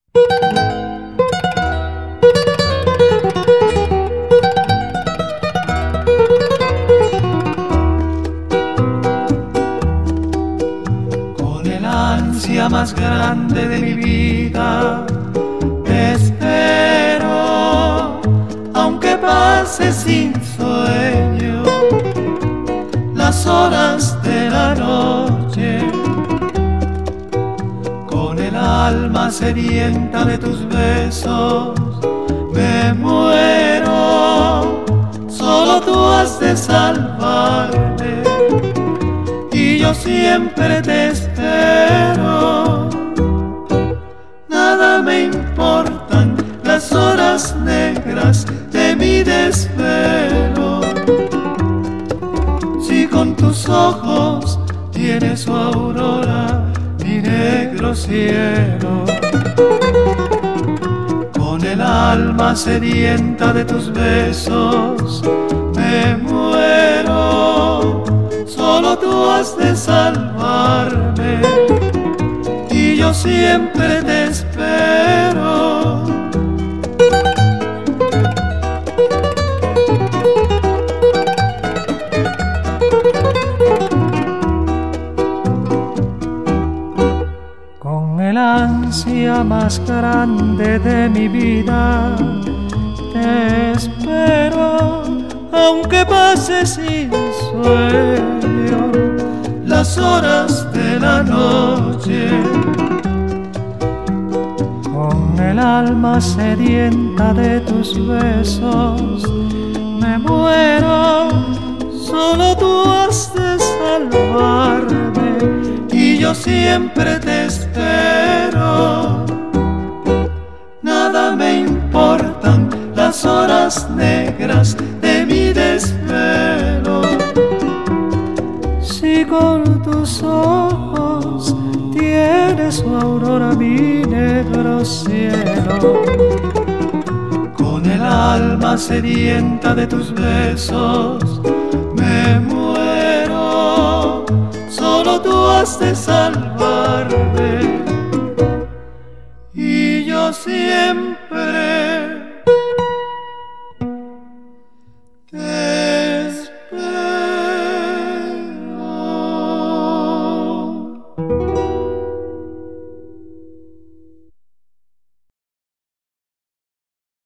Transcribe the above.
Con el ansia más grande de mi vida te espero, aunque pase sin sueño las horas de la noche. Con el alma sedienta de tus besos me muero, solo tú has de salvarme y yo siempre te espero. Nada me importan las horas negras de mi desvelo, si con tus ojos tiene su aurora mi negro cielo. Con el alma sedienta de tus besos me muero, solo tú has de salvarme y yo siempre te espero. Con el ansia más grande de mi vida te espero, aunque pase sin sueño las horas de la noche. Con el alma sedienta de tus besos me muero, solo tú has de salvarme y yo siempre te espero. Nada me importan las horas negras de mi desvelo, si con tus ojos tienes su aurora mi negro cielo. Con el alma sedienta de tus besos me muero, solo tú has de salvarme y yo siempre